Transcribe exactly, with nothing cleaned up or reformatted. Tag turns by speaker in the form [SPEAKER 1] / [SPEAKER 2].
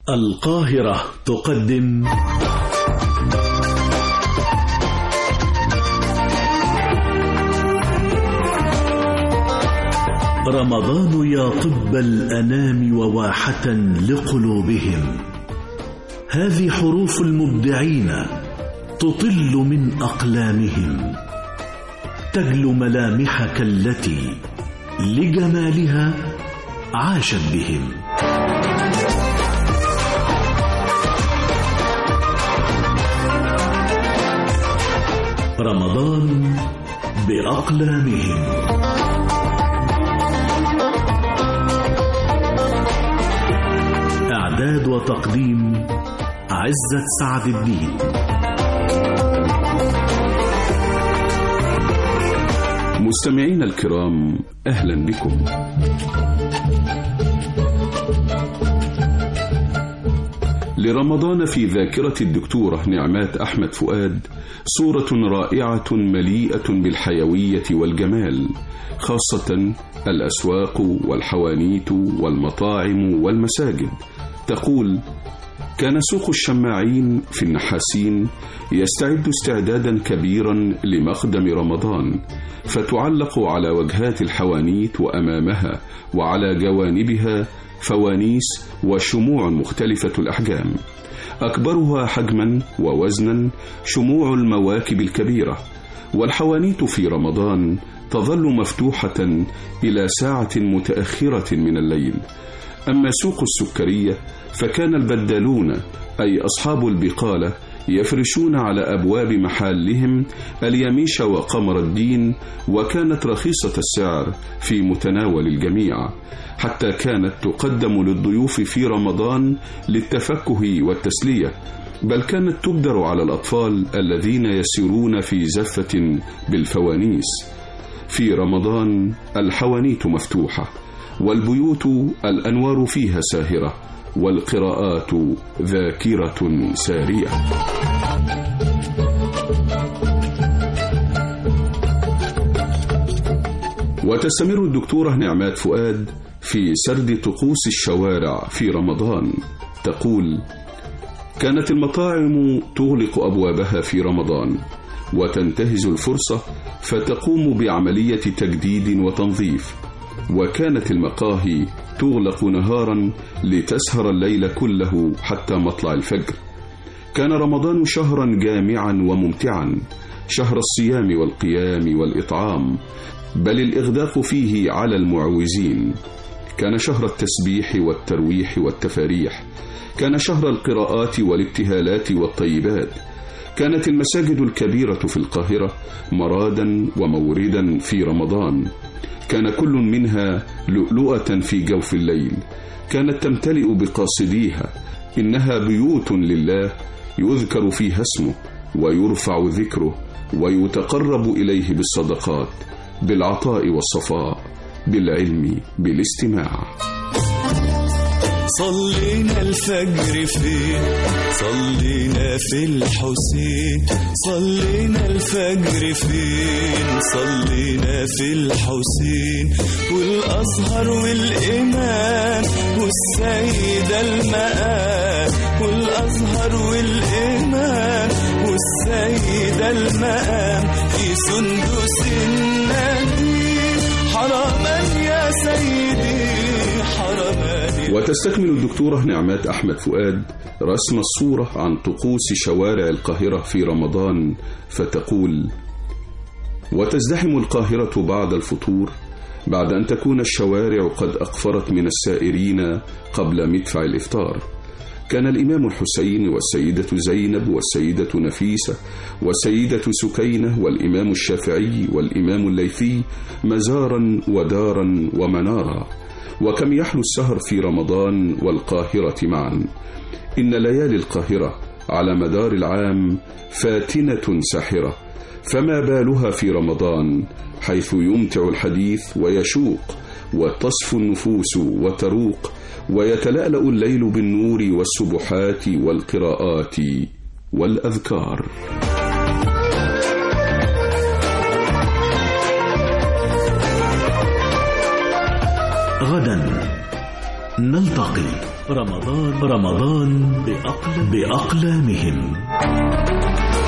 [SPEAKER 1] القاهرة تقدم رمضان يا طب الأنام وواحة لقلوبهم. هذه حروف المبدعين تطل من أقلامهم، تجلو ملامحك التي لجمالها عاشت بهم. رمضان بأقلامهم. إعداد وتقديم عزت سعد الدين.
[SPEAKER 2] مستمعين الكرام، أهلا بكم. لرمضان في ذاكرة الدكتورة نعمات أحمد فؤاد صورة رائعة مليئة بالحيوية والجمال، خاصة الأسواق والحوانيت والمطاعم والمساجد. تقول: كان سوق الشماعين في النحاسين يستعد استعدادا كبيرا لمقدم رمضان، فتعلق على وجهات الحوانيت وأمامها وعلى جوانبها فوانيس وشموع مختلفة الأحجام، أكبرها حجما ووزنا شموع المواكب الكبيرة. والحوانيت في رمضان تظل مفتوحة إلى ساعة متأخرة من الليل. أما سوق السكرية فكان البدالون أي أصحاب البقالة يفرشون على أبواب محلهم اليميش وقمر الدين، وكانت رخيصة السعر في متناول الجميع، حتى كانت تقدم للضيوف في رمضان للتفكه والتسلية، بل كانت تبدر على الأطفال الذين يسيرون في زفة بالفوانيس. في رمضان الحوانيت مفتوحة، والبيوت الأنوار فيها ساهرة، والقراءات ذاكرة سارية. وتستمر الدكتورة نعمات فؤاد في سرد طقوس الشوارع في رمضان. تقول: كانت المطاعم تغلق أبوابها في رمضان وتنتهز الفرصة فتقوم بعملية تجديد وتنظيف، وكانت المقاهي تغلق نهارا لتسهر الليل كله حتى مطلع الفجر. كان رمضان شهرا جامعا وممتعا، شهر الصيام والقيام والإطعام، بل الإغداق فيه على المعوزين. كان شهر التسبيح والترويح والتفاريح، كان شهر القراءات والابتهالات والطيبات. كانت المساجد الكبيرة في القاهرة مرادا وموردا في رمضان، كان كل منها لؤلؤة في جوف الليل، كانت تمتلئ بقاصديها. إنها بيوت لله يذكر فيها اسمه ويرفع ذكره ويتقرب إليه بالصدقات، بالعطاء والصفاء، بالعلم، بالاستماع.
[SPEAKER 3] صلينا الفجر فين؟ صلينا في الحسين. صلينا الفجر فين؟ صلينا في الحسين. والأزهر والإمام والسيدة المقام، والأزهر والإمام والسيدة المقام في سندس النبي حرما يا سيدي حرما.
[SPEAKER 2] وتستكمل الدكتورة نعمات أحمد فؤاد رسم الصورة عن طقوس شوارع القاهرة في رمضان، فتقول: وتزدحم القاهرة بعد الفطور، بعد أن تكون الشوارع قد أقفرت من السائرين قبل مدفع الإفطار. كان الإمام الحسين والسيدة زينب والسيدة نفيسة والسيدة سكينة والإمام الشافعي والإمام الليثي مزارا ودارا ومنارا. وكم يحلو السهر في رمضان والقاهرة معا. إن ليالي القاهرة على مدار العام فاتنة ساحرة، فما بالها في رمضان حيث يمتع الحديث ويشوق وتصفو النفوس وتروق، ويتلألأ الليل بالنور والسبحات والقراءات والأذكار.
[SPEAKER 1] غدا نلتقي رمضان رمضان بأقلام بأقلامهم.